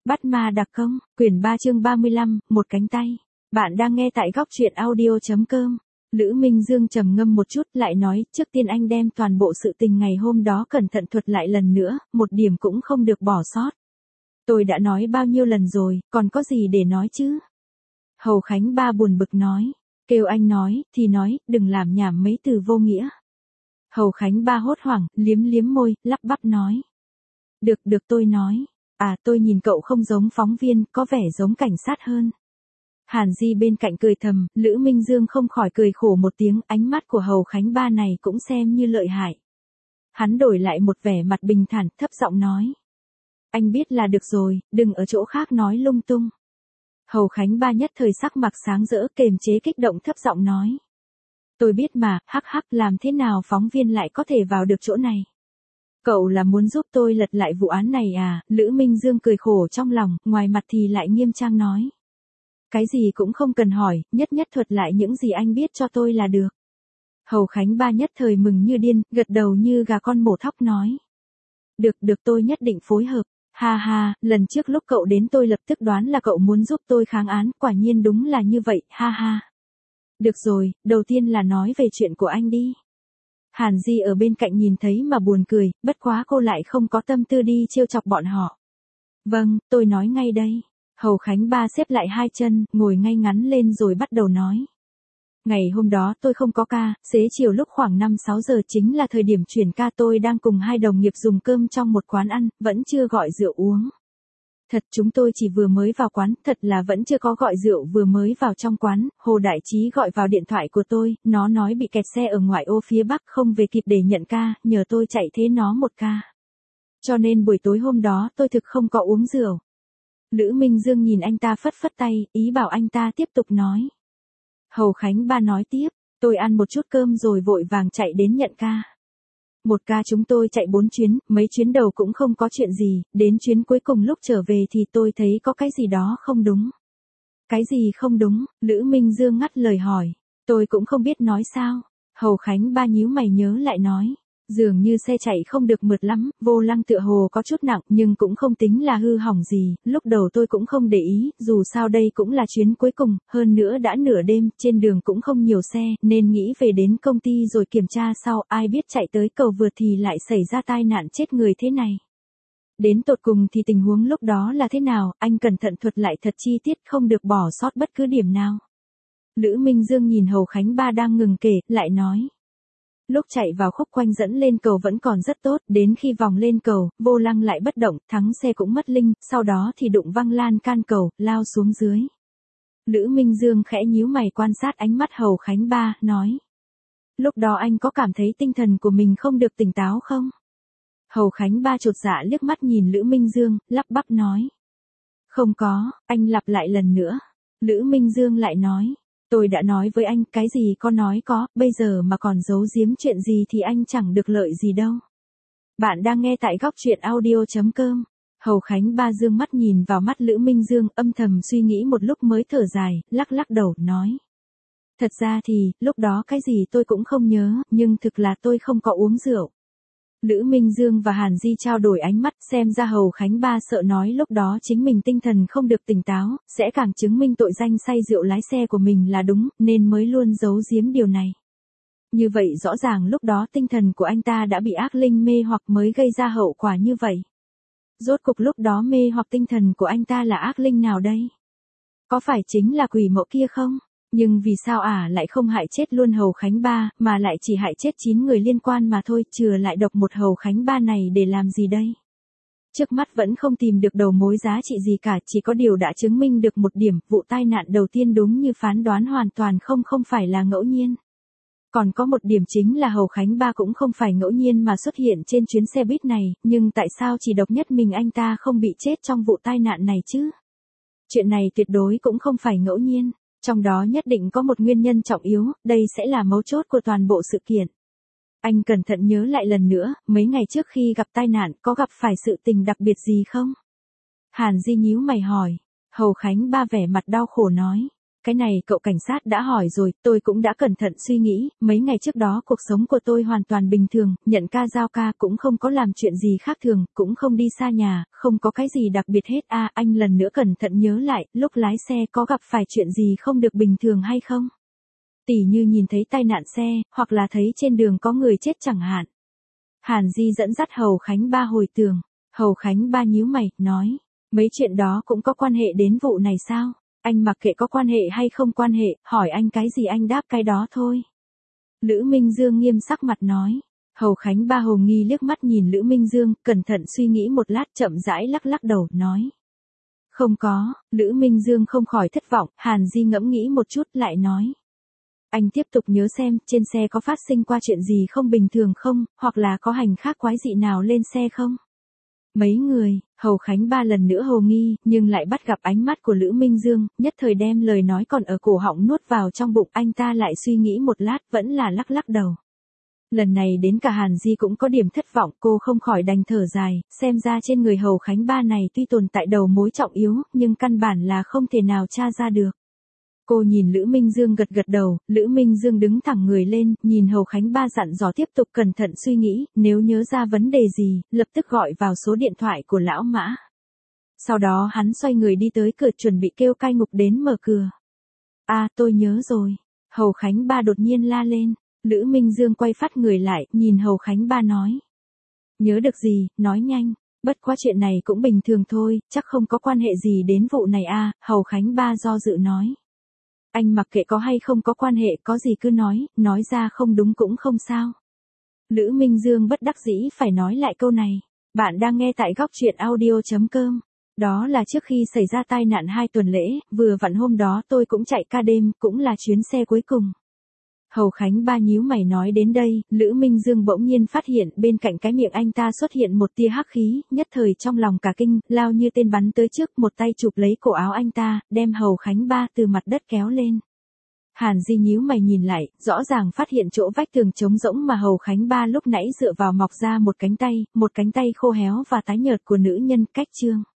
Bắt ma đặc công, quyển 3 chương 35, một cánh tay. Bạn đang nghe tại góc truyện audio.com. Lữ Minh Dương trầm ngâm một chút lại nói, trước tiên anh đem toàn bộ sự tình ngày hôm đó cẩn thận thuật lại lần nữa, một điểm cũng không được bỏ sót. Tôi đã nói bao nhiêu lần rồi, còn có gì để nói chứ? Hầu Khánh Ba buồn bực nói, kêu anh nói, thì nói, đừng làm nhảm mấy từ vô nghĩa. Hầu Khánh Ba hốt hoảng, liếm liếm môi, lắp bắp nói. Được tôi nói. Tôi nhìn cậu không giống phóng viên, có vẻ giống cảnh sát hơn. Hàn Di bên cạnh cười thầm, Lữ Minh Dương không khỏi cười khổ một tiếng, ánh mắt của Hầu Khánh Ba này cũng xem như lợi hại. Hắn đổi lại một vẻ mặt bình thản, thấp giọng nói. Anh biết là được rồi, đừng ở chỗ khác nói lung tung. Hầu Khánh Ba nhất thời sắc mặt sáng rỡ, kềm chế kích động thấp giọng nói. Tôi biết mà, hắc làm thế nào phóng viên lại có thể vào được chỗ này. Cậu là muốn giúp tôi lật lại vụ án này à? Lữ Minh Dương cười khổ trong lòng, ngoài mặt thì lại nghiêm trang nói. Cái gì cũng không cần hỏi, nhất thuật lại những gì anh biết cho tôi là được. Hầu Khánh Ba nhất thời mừng như điên, gật đầu như gà con mổ thóc nói. Được tôi nhất định phối hợp. Ha, lần trước lúc cậu đến tôi lập tức đoán là cậu muốn giúp tôi kháng án, quả nhiên đúng là như vậy, ha. Được rồi, đầu tiên là nói về chuyện của anh đi. Hàn Di ở bên cạnh nhìn thấy mà buồn cười, bất quá cô lại không có tâm tư đi trêu chọc bọn họ. Vâng, tôi nói ngay đây. Hầu Khánh Ba xếp lại hai chân, ngồi ngay ngắn lên rồi bắt đầu nói. Ngày hôm đó tôi không có ca, xế chiều lúc khoảng 5-6 giờ chính là thời điểm chuyển ca, tôi đang cùng hai đồng nghiệp dùng cơm trong một quán ăn, vẫn chưa gọi rượu uống. Thật chúng tôi chỉ vừa mới vào quán, thật là vẫn chưa có gọi rượu, vừa mới vào trong quán, Hồ Đại Trí gọi vào điện thoại của tôi, nó nói bị kẹt xe ở ngoại ô phía Bắc không về kịp để nhận ca, nhờ tôi chạy thế nó một ca. Cho nên buổi tối hôm đó tôi thực không có uống rượu. Lữ Minh Dương nhìn anh ta phất tay, ý bảo anh ta tiếp tục nói. Hầu Khánh Ba nói tiếp, tôi ăn một chút cơm rồi vội vàng chạy đến nhận ca. Một ca chúng tôi chạy 4 chuyến, mấy chuyến đầu cũng không có chuyện gì, đến chuyến cuối cùng lúc trở về thì tôi thấy có cái gì đó không đúng. Cái gì không đúng? Lữ Minh Dương ngắt lời hỏi. Tôi cũng không biết nói sao. Hầu Khánh Ba nhíu mày nhớ lại nói. Dường như xe chạy không được mượt lắm, vô lăng tựa hồ có chút nặng nhưng cũng không tính là hư hỏng gì, lúc đầu tôi cũng không để ý, dù sao đây cũng là chuyến cuối cùng, hơn nữa đã nửa đêm, trên đường cũng không nhiều xe, nên nghĩ về đến công ty rồi kiểm tra sau, ai biết chạy tới cầu vượt thì lại xảy ra tai nạn chết người thế này. Đến tột cùng thì tình huống lúc đó là thế nào, anh cẩn thận thuật lại thật chi tiết không được bỏ sót bất cứ điểm nào. Lữ Minh Dương nhìn Hầu Khánh Ba đang ngừng kể, lại nói. Lúc chạy vào khúc quanh dẫn lên cầu vẫn còn rất tốt, đến khi vòng lên cầu, vô lăng lại bất động, thắng xe cũng mất linh, sau đó thì đụng văng lan can cầu, lao xuống dưới. Lữ Minh Dương khẽ nhíu mày quan sát ánh mắt Hầu Khánh Ba, nói. Lúc đó anh có cảm thấy tinh thần của mình không được tỉnh táo không? Hầu Khánh Ba chột dạ liếc mắt nhìn Lữ Minh Dương, lắp bắp nói. Không có, anh lặp lại lần nữa. Lữ Minh Dương lại nói. Tôi đã nói với anh, cái gì có nói có, bây giờ mà còn giấu giếm chuyện gì thì anh chẳng được lợi gì đâu. Bạn đang nghe tại góc truyện audio.com. Hầu Khánh Ba dương mắt nhìn vào mắt Lữ Minh Dương, âm thầm suy nghĩ một lúc mới thở dài, lắc đầu, nói. Thật ra thì, lúc đó cái gì tôi cũng không nhớ, nhưng thực là tôi không có uống rượu. Lữ Minh Dương và Hàn Di trao đổi ánh mắt, xem ra Hầu Khánh Ba sợ nói lúc đó chính mình tinh thần không được tỉnh táo, sẽ càng chứng minh tội danh say rượu lái xe của mình là đúng, nên mới luôn giấu giếm điều này. Như vậy rõ ràng lúc đó tinh thần của anh ta đã bị ác linh mê hoặc mới gây ra hậu quả như vậy. Rốt cục lúc đó mê hoặc tinh thần của anh ta là ác linh nào đây? Có phải chính là quỷ mộ kia không? Nhưng vì sao lại không hại chết luôn Hầu Khánh Ba, mà lại chỉ hại chết 9 người liên quan mà thôi, chừa lại độc một Hầu Khánh Ba này để làm gì đây? Trước mắt vẫn không tìm được đầu mối giá trị gì cả, chỉ có điều đã chứng minh được một điểm, vụ tai nạn đầu tiên đúng như phán đoán hoàn toàn không phải là ngẫu nhiên. Còn có một điểm chính là Hầu Khánh Ba cũng không phải ngẫu nhiên mà xuất hiện trên chuyến xe buýt này, nhưng tại sao chỉ độc nhất mình anh ta không bị chết trong vụ tai nạn này chứ? Chuyện này tuyệt đối cũng không phải ngẫu nhiên. Trong đó nhất định có một nguyên nhân trọng yếu, đây sẽ là mấu chốt của toàn bộ sự kiện. Anh cẩn thận nhớ lại lần nữa, mấy ngày trước khi gặp tai nạn có gặp phải sự tình đặc biệt gì không? Hàn Di nhíu mày hỏi. Hầu Khánh Ba vẻ mặt đau khổ nói. cái này cậu cảnh sát đã hỏi rồi, tôi cũng đã cẩn thận suy nghĩ, mấy ngày trước đó cuộc sống của tôi hoàn toàn bình thường, nhận ca giao ca cũng không có làm chuyện gì khác thường, cũng không đi xa nhà, không có cái gì đặc biệt hết. Anh lần nữa cẩn thận nhớ lại, lúc lái xe có gặp phải chuyện gì không được bình thường hay không? Tỉ như nhìn thấy tai nạn xe, hoặc là thấy trên đường có người chết chẳng hạn. Hàn Di dẫn dắt Hầu Khánh Ba hồi tưởng. Hầu Khánh Ba nhíu mày, nói, mấy chuyện đó cũng có quan hệ đến vụ này sao? Anh mặc kệ có quan hệ hay không quan hệ, hỏi anh cái gì anh đáp cái đó thôi. Lữ Minh Dương nghiêm sắc mặt nói. Hầu Khánh Ba hồ nghi liếc mắt nhìn Lữ Minh Dương, cẩn thận suy nghĩ một lát chậm rãi lắc lắc đầu, nói. Không có. Lữ Minh Dương không khỏi thất vọng, Hàn Di ngẫm nghĩ một chút lại nói. Anh tiếp tục nhớ xem, trên xe có phát sinh qua chuyện gì không bình thường không, hoặc là có hành khác quái dị nào lên xe không? Mấy người, Hầu Khánh Ba lần nữa hồ nghi, nhưng lại bắt gặp ánh mắt của Lữ Minh Dương, nhất thời đem lời nói còn ở cổ họng nuốt vào trong bụng, anh ta lại suy nghĩ một lát vẫn là lắc lắc đầu. Lần này đến cả Hàn Di cũng có điểm thất vọng, cô không khỏi đành thở dài, xem ra trên người Hầu Khánh Ba này tuy tồn tại đầu mối trọng yếu, nhưng căn bản là không thể nào tra ra được. Cô nhìn Lữ Minh Dương gật gật đầu, Lữ Minh Dương đứng thẳng người lên, nhìn Hầu Khánh Ba dặn dò tiếp tục cẩn thận suy nghĩ, nếu nhớ ra vấn đề gì, lập tức gọi vào số điện thoại của lão Mã. Sau đó hắn xoay người đi tới cửa chuẩn bị kêu cai ngục đến mở cửa. Tôi nhớ rồi. Hầu Khánh Ba đột nhiên la lên, Lữ Minh Dương quay phát người lại, nhìn Hầu Khánh Ba nói. Nhớ được gì, nói nhanh, bất quá chuyện này cũng bình thường thôi, chắc không có quan hệ gì đến vụ này. Hầu Khánh Ba do dự nói. Anh mặc kệ có hay không có quan hệ, có gì cứ nói ra không đúng cũng không sao. Lữ Minh Dương bất đắc dĩ phải nói lại câu này. Bạn đang nghe tại góc truyện audio.com. Đó là trước khi xảy ra tai nạn 2 tuần lễ, vừa vặn hôm đó tôi cũng chạy ca đêm, cũng là chuyến xe cuối cùng. Hầu Khánh Ba nhíu mày nói đến đây, Lữ Minh Dương bỗng nhiên phát hiện bên cạnh cái miệng anh ta xuất hiện một tia hắc khí, nhất thời trong lòng cả kinh, lao như tên bắn tới trước, một tay chụp lấy cổ áo anh ta, đem Hầu Khánh Ba từ mặt đất kéo lên. Hàn Di nhíu mày nhìn lại, rõ ràng phát hiện chỗ vách tường trống rỗng mà Hầu Khánh Ba lúc nãy dựa vào mọc ra một cánh tay khô héo và tái nhợt của nữ nhân cách Trương.